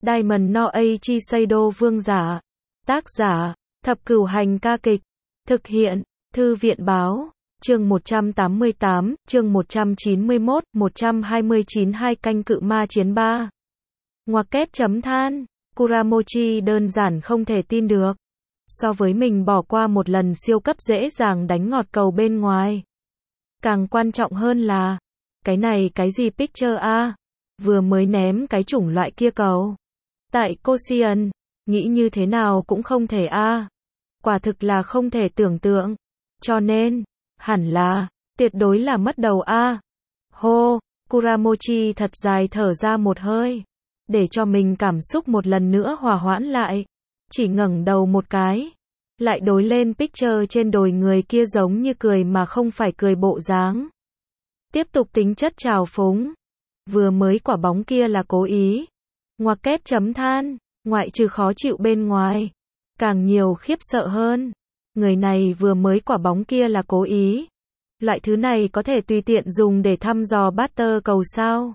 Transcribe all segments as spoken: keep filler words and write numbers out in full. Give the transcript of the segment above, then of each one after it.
Diamond no Eiichi Seido vương giả. Tác giả, Thập Cửu Hành ca kịch. Thực hiện, Thư viện Báo. Chương một trăm tám mươi tám, chương một trăm chín mươi mốt, một trăm hai mươi chín hai canh cự ma chiến ba. Ngoặc kép chấm than, Kuramochi đơn giản không thể tin được. So với mình bỏ qua một lần siêu cấp dễ dàng đánh ngọt cầu bên ngoài. Càng quan trọng hơn là, cái này cái gì picture a? Vừa mới ném cái chủng loại kia cầu. Tại Koshien, nghĩ như thế nào cũng không thể a. Quả thực là không thể tưởng tượng. Cho nên, hẳn là, tuyệt đối là mất đầu a. Hô, Kuramochi thật dài thở ra một hơi. Để cho mình cảm xúc một lần nữa hòa hoãn lại. Chỉ ngẩng đầu một cái. Lại đối lên picture trên đồi người kia giống như cười mà không phải cười bộ dáng. Tiếp tục tính chất trào phúng. Vừa mới quả bóng kia là cố ý. Ngoặc kép chấm than, ngoại trừ khó chịu bên ngoài. Càng nhiều khiếp sợ hơn. Người này vừa mới quả bóng kia là cố ý. Loại thứ này có thể tùy tiện dùng để thăm dò batter cầu sao.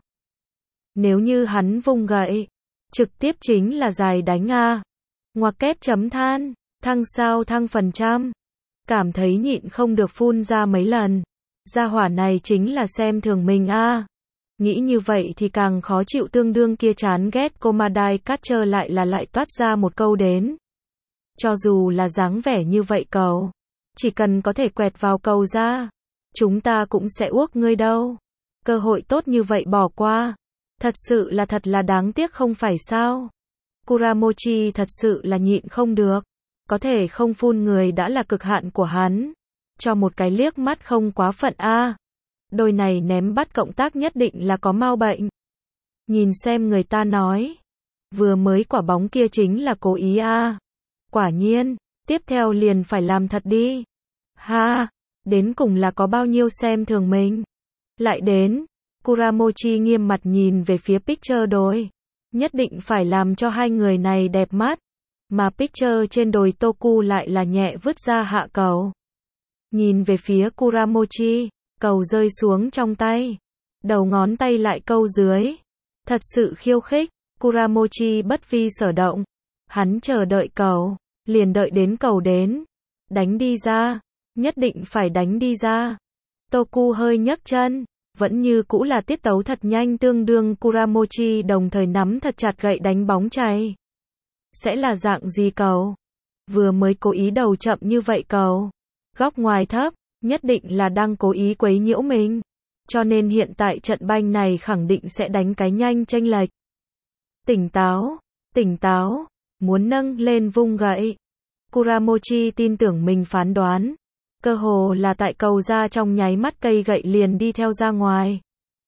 Nếu như hắn vung gậy, trực tiếp chính là dài đánh a. Ngoặc kép chấm than, thăng sao thăng phần trăm. Cảm thấy nhịn không được phun ra mấy lần. Gia hỏa này chính là xem thường mình a. Nghĩ như vậy thì càng khó chịu, tương đương kia chán ghét Komadai Catcher lại là lại toát ra một câu đến. Cho dù là dáng vẻ như vậy cầu, chỉ cần có thể quẹt vào cầu ra, chúng ta cũng sẽ uốc ngươi đâu. Cơ hội tốt như vậy bỏ qua. Thật sự là thật là đáng tiếc không phải sao. Kuramochi thật sự là nhịn không được. Có thể không phun người đã là cực hạn của hắn. Cho một cái liếc mắt không quá phận a. Đôi này ném bắt cộng tác nhất định là có mau bệnh. Nhìn xem người ta nói. Vừa mới quả bóng kia chính là cố ý a. Quả nhiên, tiếp theo liền phải làm thật đi. Ha, đến cùng là có bao nhiêu xem thường mình. Lại đến, Kuramochi nghiêm mặt nhìn về phía picture đồi. Nhất định phải làm cho hai người này đẹp mắt. Mà picture trên đồi Toku lại là nhẹ vứt ra hạ cầu. Nhìn về phía Kuramochi, cầu rơi xuống trong tay. Đầu ngón tay lại câu dưới. Thật sự khiêu khích, Kuramochi bất vi sở động. Hắn chờ đợi cầu, liền đợi đến cầu đến. Đánh đi ra, nhất định phải đánh đi ra. Toku hơi nhấc chân, vẫn như cũ là tiết tấu thật nhanh, tương đương Kuramochi đồng thời nắm thật chặt gậy đánh bóng chay. Sẽ là dạng gì cầu? Vừa mới cố ý đầu chậm như vậy cầu. Góc ngoài thấp, nhất định là đang cố ý quấy nhiễu mình. Cho nên hiện tại trận banh này khẳng định sẽ đánh cái nhanh chênh lệch. Tỉnh táo, tỉnh táo, muốn nâng lên vung gậy. Kuramochi tin tưởng mình phán đoán. Cơ hồ là tại cầu ra trong nháy mắt cây gậy liền đi theo ra ngoài.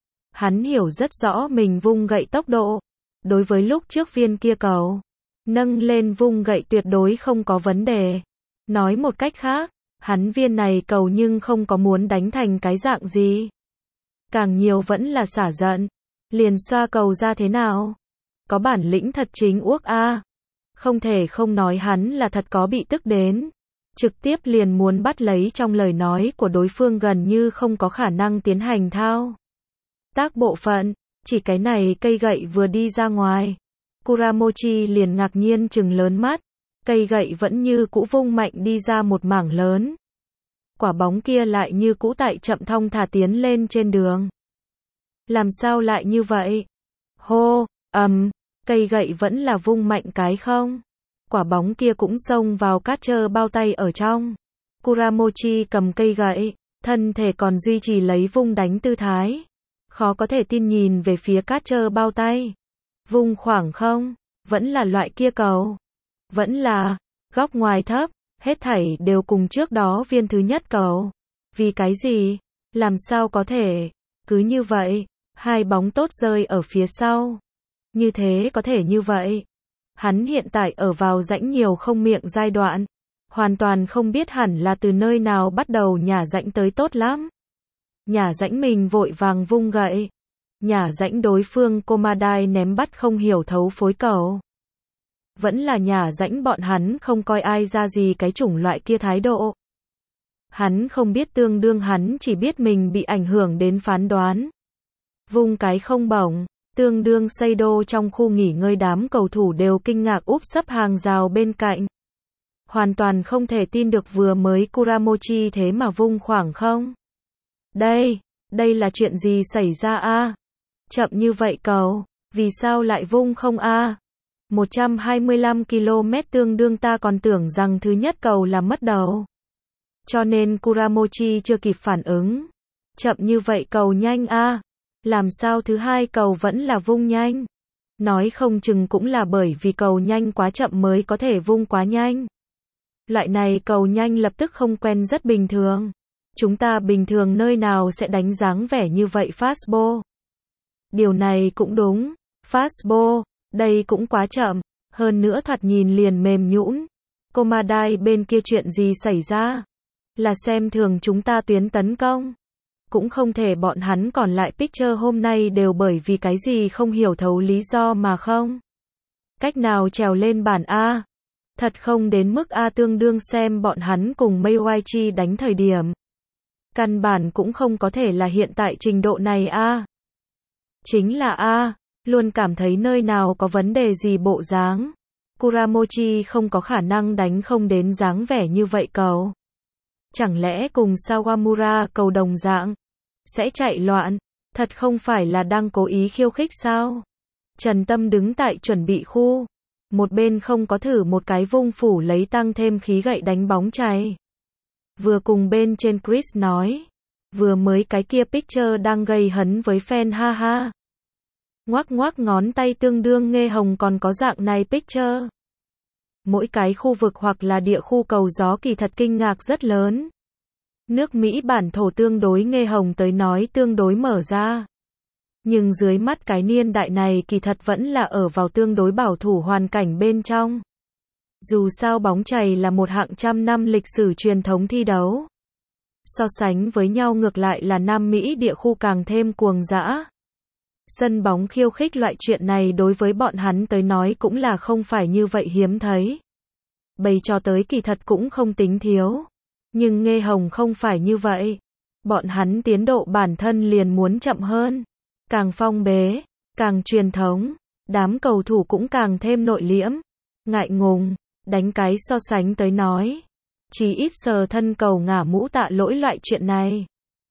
Hắn hiểu rất rõ mình vung gậy tốc độ. Đối với lúc trước viên kia cầu, nâng lên vung gậy tuyệt đối không có vấn đề. Nói một cách khác, hắn viên này cầu nhưng không có muốn đánh thành cái dạng gì. Càng nhiều vẫn là xả giận. Liền xoa cầu ra thế nào? Có bản lĩnh thật chính uốc a. Không thể không nói hắn là thật có bị tức đến. Trực tiếp liền muốn bắt lấy trong lời nói của đối phương, gần như không có khả năng tiến hành thao tác bộ phận. Chỉ cái này cây gậy vừa đi ra ngoài, Kuramochi liền ngạc nhiên trừng lớn mắt. Cây gậy vẫn như cũ vung mạnh đi ra một mảng lớn. Quả bóng kia lại như cũ tại chậm thong thả tiến lên trên đường. Làm sao lại như vậy? Hô, ầm, um, cây gậy vẫn là vung mạnh cái không? Quả bóng kia cũng xông vào catcher bao tay ở trong. Kuramochi cầm cây gậy, thân thể còn duy trì lấy vung đánh tư thái. Khó có thể tin nhìn về phía catcher bao tay. Vung khoảng không, vẫn là loại kia cầu. Vẫn là, góc ngoài thấp, hết thảy đều cùng trước đó viên thứ nhất cầu. Vì cái gì? Làm sao có thể? Cứ như vậy, hai bóng tốt rơi ở phía sau. Như thế có thể như vậy. Hắn hiện tại ở vào rãnh nhiều không miệng giai đoạn. Hoàn toàn không biết hẳn là từ nơi nào bắt đầu nhả rãnh tới tốt lắm. Nhả rãnh mình vội vàng vung gậy. Nhả rãnh đối phương Komadai ném bắt không hiểu thấu phối cầu. Vẫn là nhả rãnh bọn hắn không coi ai ra gì cái chủng loại kia thái độ. Hắn không biết, tương đương hắn chỉ biết mình bị ảnh hưởng đến phán đoán. Vung cái không bổng, Tương đương Seido trong khu nghỉ ngơi đám cầu thủ đều kinh ngạc úp sấp hàng rào bên cạnh. Hoàn toàn không thể tin được vừa mới Kuramochi thế mà vung khoảng không. Đây, đây là chuyện gì xảy ra a? Chậm như vậy cầu, vì sao lại vung không a? một trăm hai mươi lăm ki lô mét tương đương ta còn tưởng rằng thứ nhất cầu là mất đầu. Cho nên Kuramochi chưa kịp phản ứng. Chậm như vậy cầu nhanh a, làm sao thứ hai cầu vẫn là vung nhanh? Nói không chừng cũng là bởi vì cầu nhanh quá chậm mới có thể vung quá nhanh. Loại này cầu nhanh lập tức không quen rất bình thường. Chúng ta bình thường nơi nào sẽ đánh dáng vẻ như vậy fastball. Điều này cũng đúng, fastball, đây cũng quá chậm, hơn nữa thoạt nhìn liền mềm nhũn. Komadai bên kia chuyện gì xảy ra? Là xem thường chúng ta tuyến tấn công. Cũng không thể bọn hắn còn lại pitcher hôm nay đều bởi vì cái gì không hiểu thấu lý do mà không. Cách nào trèo lên bản A? Thật không đến mức A tương đương xem bọn hắn cùng Mayuichi đánh thời điểm. Căn bản cũng không có thể là hiện tại trình độ này A. Chính là A, luôn cảm thấy nơi nào có vấn đề gì bộ dáng. Kuramochi không có khả năng đánh không đến dáng vẻ như vậy cầu. Chẳng lẽ cùng Sawamura cầu đồng dạng sẽ chạy loạn, thật không phải là đang cố ý khiêu khích sao? Trần Tâm đứng tại chuẩn bị khu, một bên không có thử một cái vung phủ lấy tăng thêm khí gậy đánh bóng chày. Vừa cùng bên trên Chris nói, vừa mới cái kia pitcher đang gây hấn với fan ha ha. Ngoác ngoác ngón tay tương đương Nghê Hồng còn có dạng này pitcher. Mỗi cái khu vực hoặc là địa khu cầu gió kỳ thật kinh ngạc rất lớn. Nước Mỹ bản thổ tương đối Nghê Hồng tới nói tương đối mở ra. Nhưng dưới mắt cái niên đại này kỳ thật vẫn là ở vào tương đối bảo thủ hoàn cảnh bên trong. Dù sao bóng chày là một hạng trăm năm lịch sử truyền thống thi đấu. So sánh với nhau ngược lại là Nam Mỹ địa khu càng thêm cuồng dã. Sân bóng khiêu khích loại chuyện này đối với bọn hắn tới nói cũng là không phải như vậy hiếm thấy. Bày trò tới kỳ thật cũng không tính thiếu. Nhưng Nghê Hồng không phải như vậy. Bọn hắn tiến độ bản thân liền muốn chậm hơn. Càng phong bế, càng truyền thống. Đám cầu thủ cũng càng thêm nội liễm. Ngại ngùng, đánh cái so sánh tới nói. Chỉ ít sờ thân cầu ngả mũ tạ lỗi loại chuyện này.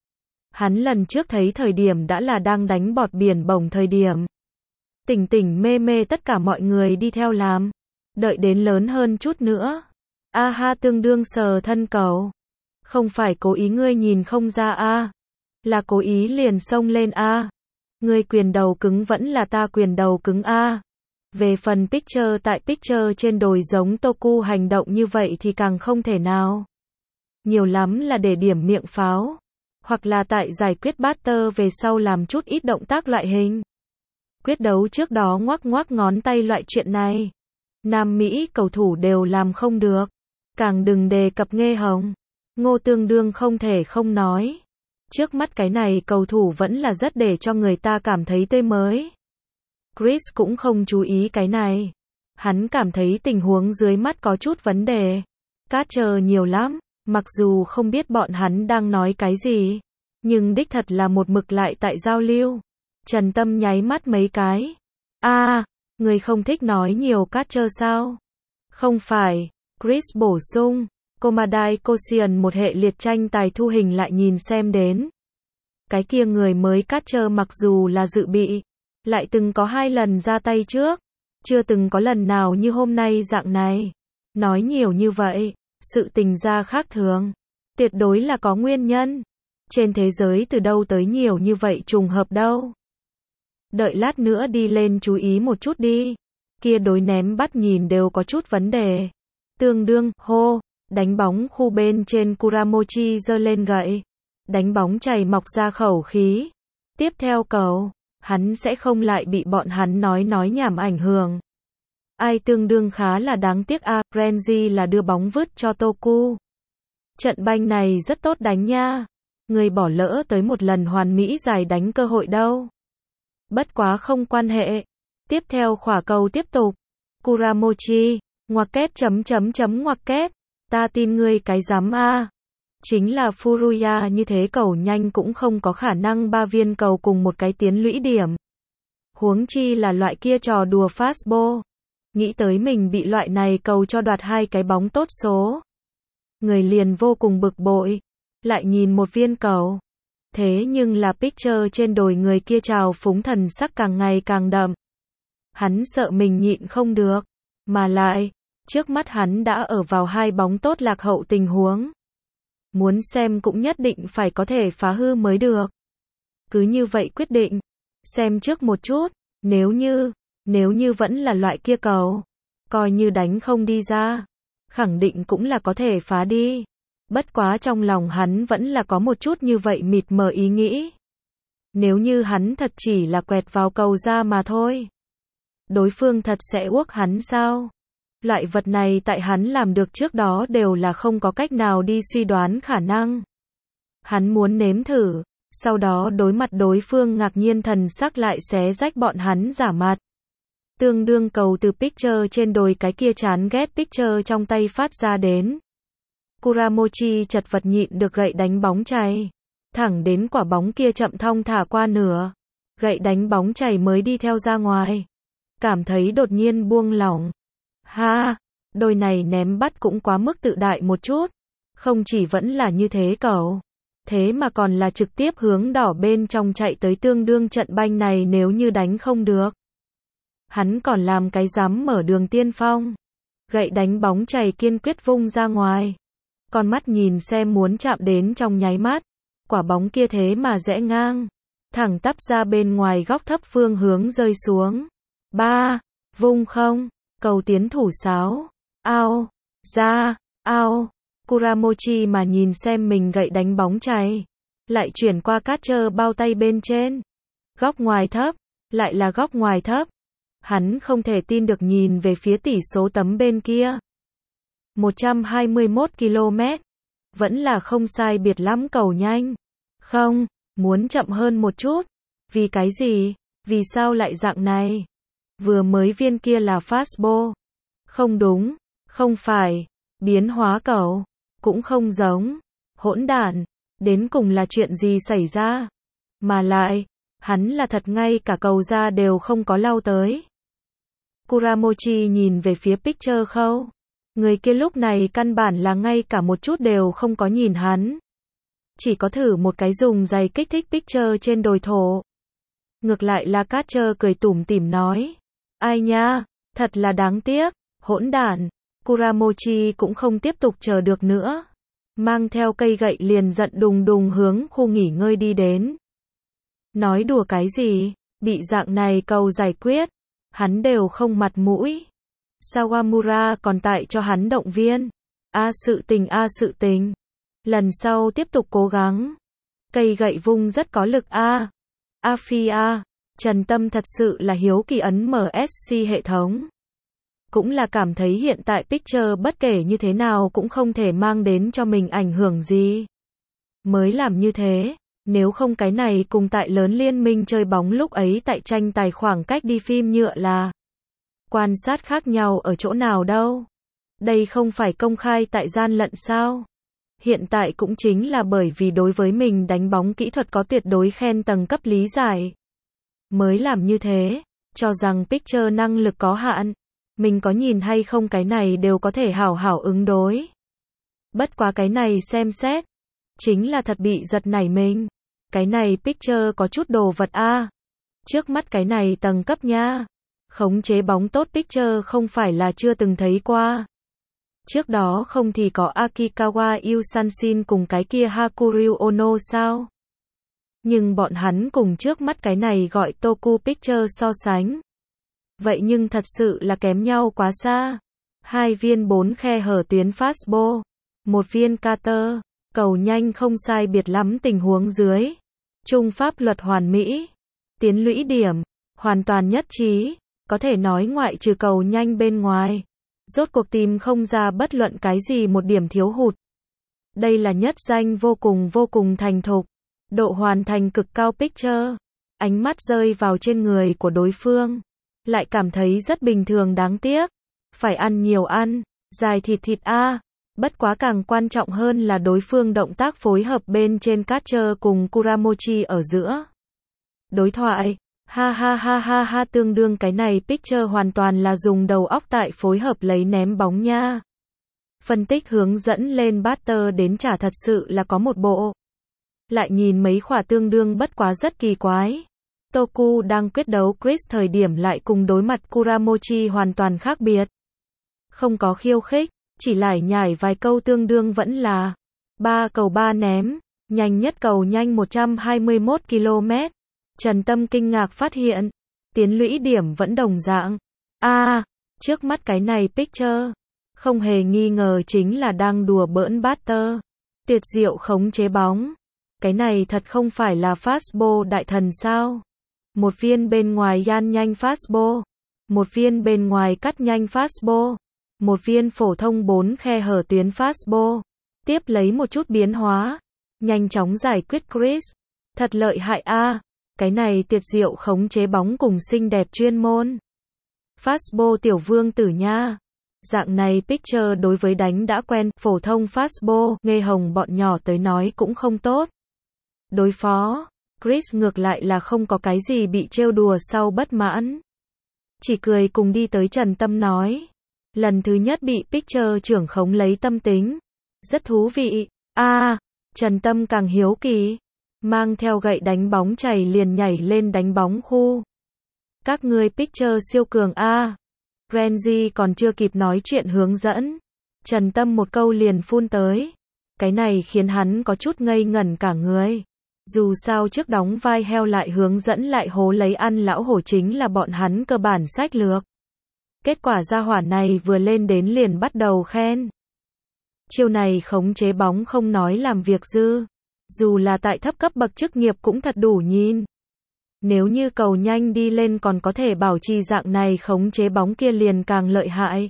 Hắn lần trước thấy thời điểm đã là đang đánh bọt biển bổng thời điểm. Tỉnh tỉnh mê mê tất cả mọi người đi theo làm. Đợi đến lớn hơn chút nữa. A ha tương đương sờ thân cầu. Không phải cố ý ngươi nhìn không ra a, là cố ý liền xông lên a. Ngươi quyền đầu cứng vẫn là ta quyền đầu cứng a. Về phần pitcher tại pitcher trên đồi giống Toku hành động như vậy thì càng không thể nào. Nhiều lắm là để điểm miệng pháo. Hoặc là tại giải quyết batter về sau làm chút ít động tác loại hình. Quyết đấu trước đó ngoác ngoác ngón tay loại chuyện này. Nam Mỹ cầu thủ đều làm không được. Càng đừng đề cập Nghê Hồng. Ngô tương đương không thể không nói. Trước mắt cái này cầu thủ vẫn là rất để cho người ta cảm thấy tươi mới. Chris cũng không chú ý cái này. Hắn cảm thấy tình huống dưới mắt có chút vấn đề. Catcher nhiều lắm, mặc dù không biết bọn hắn đang nói cái gì. Nhưng đích thật là một mực lại tại giao lưu. Trần Tâm nháy mắt mấy cái. A, à, người không thích nói nhiều catcher sao? Không phải, Chris bổ sung. Komadai Koshien một hệ liệt tranh tài thu hình lại nhìn xem đến. Cái kia người mới catcher mặc dù là dự bị, lại từng có hai lần ra tay trước, chưa từng có lần nào như hôm nay dạng này. Nói nhiều như vậy, sự tình ra khác thường, tuyệt đối là có nguyên nhân. Trên thế giới từ đâu tới nhiều như vậy trùng hợp đâu. Đợi lát nữa đi lên chú ý một chút đi. Kia đối ném bắt nhìn đều có chút vấn đề. Tương đương, hô. Đánh bóng khu bên trên Kuramochi giơ lên gậy. Đánh bóng chày mọc ra khẩu khí. Tiếp theo cầu, hắn sẽ không lại bị bọn hắn nói nói nhảm ảnh hưởng. Ai tương đương khá là đáng tiếc a, à, Renji là đưa bóng vứt cho Toku. Trận banh này rất tốt đánh nha. Người bỏ lỡ tới một lần hoàn mỹ giải đánh cơ hội đâu. Bất quá không quan hệ. Tiếp theo khỏa cầu tiếp tục. Kuramochi, ngoặc kép chấm chấm chấm ngoặc kép. Ta tin ngươi cái dám a. Chính là Furuya như thế cầu nhanh cũng không có khả năng ba viên cầu cùng một cái tiến lũy điểm. Huống chi là loại kia trò đùa fastball. Nghĩ tới mình bị loại này cầu cho đoạt hai cái bóng tốt số. Người liền vô cùng bực bội. Lại nhìn một viên cầu. Thế nhưng là pitcher trên đồi người kia trào phúng thần sắc càng ngày càng đậm. Hắn sợ mình nhịn không được. Mà lại, trước mắt hắn đã ở vào hai bóng tốt lạc hậu tình huống. Muốn xem cũng nhất định phải có thể phá hư mới được. Cứ như vậy quyết định. Xem trước một chút. Nếu như, nếu như vẫn là loại kia cầu. Coi như đánh không đi ra. Khẳng định cũng là có thể phá đi. Bất quá trong lòng hắn vẫn là có một chút như vậy mịt mờ ý nghĩ. Nếu như hắn thật chỉ là quẹt vào cầu ra mà thôi. Đối phương thật sẽ uốc hắn sao? Loại vật này tại hắn làm được trước đó đều là không có cách nào đi suy đoán khả năng. Hắn muốn nếm thử, sau đó đối mặt đối phương ngạc nhiên thần sắc lại xé rách bọn hắn giả mặt. Tương đương cầu từ pitcher trên đồi cái kia chán ghét pitcher trong tay phát ra đến. Kuramochi chật vật nhịn được gậy đánh bóng chày. Thẳng đến quả bóng kia chậm thong thả qua nửa. Gậy đánh bóng chày mới đi theo ra ngoài. Cảm thấy đột nhiên buông lỏng. Ha, đôi này ném bắt cũng quá mức tự đại một chút. Không chỉ vẫn là như thế cậu. Thế mà còn là trực tiếp hướng đỏ bên trong chạy tới tương đương trận banh này nếu như đánh không được. Hắn còn làm cái dám mở đường tiên phong. Gậy đánh bóng chày kiên quyết vung ra ngoài. Con mắt nhìn xem muốn chạm đến trong nháy mắt. Quả bóng kia thế mà rẽ ngang. Thẳng tắp ra bên ngoài góc thấp phương hướng rơi xuống. Ba, vung không, cầu tiến thủ sáu. Ao, ra, ao. Kuramochi mà nhìn xem mình gậy đánh bóng chày. Lại chuyển qua catcher bao tay bên trên. Góc ngoài thấp, lại là góc ngoài thấp. Hắn không thể tin được nhìn về phía tỷ số tấm bên kia. một trăm hai mươi mốt ki lô mét. Vẫn là không sai biệt lắm cầu nhanh. Không, muốn chậm hơn một chút. Vì cái gì? Vì sao lại dạng này? Vừa mới viên kia là fastball. Không đúng, không phải. Biến hóa cầu. Cũng không giống. Hỗn đản. Đến cùng là chuyện gì xảy ra? Mà lại, hắn là thật ngay cả cầu ra đều không có lau tới. Kuramochi nhìn về phía pitcher khâu. Người kia lúc này căn bản là ngay cả một chút đều không có nhìn hắn. Chỉ có thử một cái dùng giày kích thích pitcher trên đồi thổ. Ngược lại là catcher cười tủm tỉm nói. Ai nha, thật là đáng tiếc, hỗn đản. Kuramochi cũng không tiếp tục chờ được nữa. Mang theo cây gậy liền giận đùng đùng hướng khu nghỉ ngơi đi đến. Nói đùa cái gì, bị dạng này cầu giải quyết. Hắn đều không mặt mũi. Sawamura còn tại cho hắn động viên. A sự tình a sự tình. Lần sau tiếp tục cố gắng. Cây gậy vung rất có lực a. A phi a. Trần Tâm thật sự là hiếu kỳ ấn em ét xê hệ thống. Cũng là cảm thấy hiện tại pitcher bất kể như thế nào cũng không thể mang đến cho mình ảnh hưởng gì. Mới làm như thế. Nếu không cái này cùng tại lớn liên minh chơi bóng lúc ấy tại tranh tài khoảng cách đi phim nhựa là quan sát khác nhau ở chỗ nào đâu. Đây không phải công khai tại gian lận sao? Hiện tại cũng chính là bởi vì đối với mình đánh bóng kỹ thuật có tuyệt đối khen tầng cấp lý giải. Mới làm như thế, cho rằng pitcher năng lực có hạn. Mình có nhìn hay không cái này đều có thể hảo hảo ứng đối. Bất quá cái này xem xét. Chính là thật bị giật nảy mình. Cái này pitcher có chút đồ vật a. Trước mắt cái này tầng cấp nha. Khống chế bóng tốt pitcher không phải là chưa từng thấy qua. Trước đó không thì có Akikawa Yusanshin cùng cái kia Hakuryu Ono sao? Nhưng bọn hắn cùng trước mắt cái này gọi Toku pitcher so sánh. Vậy nhưng thật sự là kém nhau quá xa. Hai viên bốn khe hở tuyến fastball. Một viên cutter. Cầu nhanh không sai biệt lắm tình huống dưới. Trung pháp luật hoàn mỹ. Tiến lũy điểm. Hoàn toàn nhất trí. Có thể nói ngoại trừ cầu nhanh bên ngoài. Rốt cuộc tìm không ra bất luận cái gì một điểm thiếu hụt. Đây là nhất danh vô cùng vô cùng thành thục. Độ hoàn thành cực cao pitcher. Ánh mắt rơi vào trên người của đối phương. Lại cảm thấy rất bình thường đáng tiếc. Phải ăn nhiều ăn. Dài thịt thịt a. Bất quá càng quan trọng hơn là đối phương động tác phối hợp bên trên catcher cùng Kuramochi ở giữa. Đối thoại. Ha ha ha ha ha, tương đương cái này picture hoàn toàn là dùng đầu óc tại phối hợp lấy ném bóng nha. Phân tích hướng dẫn lên batter đến trả thật sự là có một bộ. Lại nhìn mấy khỏa tương đương bất quá rất kỳ quái. Toku đang quyết đấu Chris thời điểm lại cùng đối mặt Kuramochi hoàn toàn khác biệt. Không có khiêu khích, chỉ lải nhải vài câu tương đương vẫn là ba cầu ba ném, nhanh nhất cầu nhanh một trăm hai mươi mốt ki lô mét. Trần Tâm kinh ngạc phát hiện, tiến lũy điểm vẫn đồng dạng. A, à, trước mắt cái này picture, không hề nghi ngờ chính là đang đùa bỡn batter. Tuyệt diệu khống chế bóng. Cái này thật không phải là fastball đại thần sao? Một viên bên ngoài yan nhanh fastball, một viên bên ngoài cắt nhanh fastball, một viên phổ thông bốn khe hở tuyến fastball. Tiếp lấy một chút biến hóa, nhanh chóng giải quyết Chris. Thật lợi hại a. À. Cái này tuyệt diệu khống chế bóng cùng xinh đẹp chuyên môn. Fastball tiểu vương tử nha. Dạng này picture đối với đánh đã quen, phổ thông fastball, nghe hồng bọn nhỏ tới nói cũng không tốt. Đối phó, Chris ngược lại là không có cái gì bị trêu đùa sau bất mãn. Chỉ cười cùng đi tới Trần Tâm nói. Lần thứ nhất bị picture trưởng khống lấy tâm tính. Rất thú vị. A, à, Trần Tâm càng hiếu kỳ. Mang theo gậy đánh bóng chày liền nhảy lên đánh bóng khu. Các ngươi picture siêu cường a. À. Renzi còn chưa kịp nói chuyện hướng dẫn. Trần Tâm một câu liền phun tới. Cái này khiến hắn có chút ngây ngẩn cả người. Dù sao trước đóng vai heo lại hướng dẫn lại hố lấy ăn lão hổ chính là bọn hắn cơ bản sách lược. Kết quả gia hỏa này vừa lên đến liền bắt đầu khen. Chiêu này khống chế bóng không nói làm việc dư. Dù là tại thấp cấp bậc chức nghiệp cũng thật đủ nhìn. Nếu như cầu nhanh đi lên còn có thể bảo trì dạng này khống chế bóng kia liền càng lợi hại.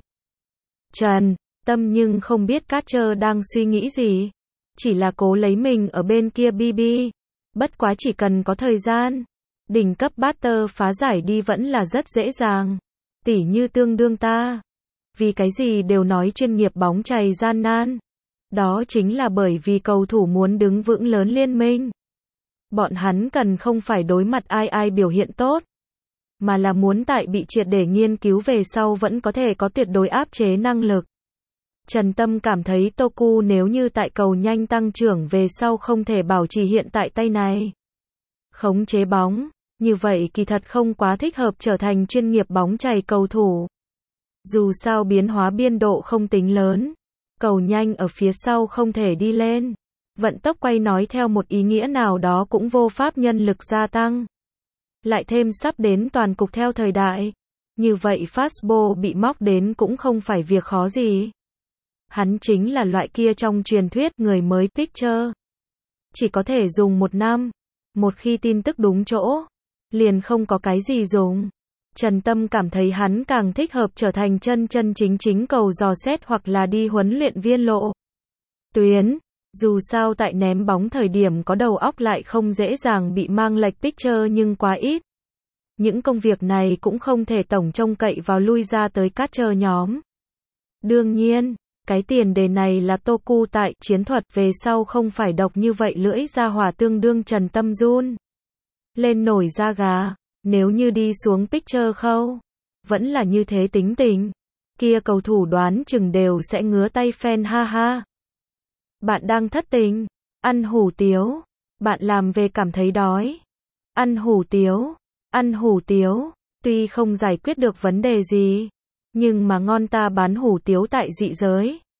Trần Tâm nhưng không biết catcher đang suy nghĩ gì. Chỉ là cố lấy mình ở bên kia bê bê. Bất quá chỉ cần có thời gian. Đỉnh cấp batter phá giải đi vẫn là rất dễ dàng. Tỉ như tương đương ta. Vì cái gì đều nói chuyên nghiệp bóng chày gian nan. Đó chính là bởi vì cầu thủ muốn đứng vững lớn liên minh. Bọn hắn cần không phải đối mặt ai ai biểu hiện tốt. Mà là muốn tại bị triệt để nghiên cứu về sau vẫn có thể có tuyệt đối áp chế năng lực. Trần Tâm cảm thấy Toku nếu như tại cầu nhanh tăng trưởng về sau không thể bảo trì hiện tại tay này. Khống chế bóng, như vậy kỳ thật không quá thích hợp trở thành chuyên nghiệp bóng chày cầu thủ. Dù sao biến hóa biên độ không tính lớn. Cầu nhanh ở phía sau không thể đi lên. Vận tốc quay nói theo một ý nghĩa nào đó cũng vô pháp nhân lực gia tăng. Lại thêm sắp đến toàn cục theo thời đại. Như vậy fastball bị móc đến cũng không phải việc khó gì. Hắn chính là loại kia trong truyền thuyết người mới pitcher. Chỉ có thể dùng một năm. Một khi tin tức đúng chỗ, liền không có cái gì dùng. Trần Tâm cảm thấy hắn càng thích hợp trở thành chân chân chính chính cầu dò xét hoặc là đi huấn luyện viên lộ tuyến. Dù sao tại ném bóng thời điểm có đầu óc lại không dễ dàng bị mang lệch pitcher nhưng quá ít. Những công việc này cũng không thể tổng trông cậy vào lui ra tới catcher nhóm. Đương nhiên, cái tiền đề này là Toku tại chiến thuật về sau không phải độc như vậy lưỡi ra hỏa tương đương Trần Tâm run lên nổi da gà. Nếu như đi xuống pitcher khâu, vẫn là như thế tính tình, kia cầu thủ đoán chừng đều sẽ ngứa tay phen ha ha. Bạn đang thất tình, ăn hủ tiếu, bạn làm về cảm thấy đói, ăn hủ tiếu, ăn hủ tiếu, tuy không giải quyết được vấn đề gì, nhưng mà ngon ta bán hủ tiếu tại dị giới.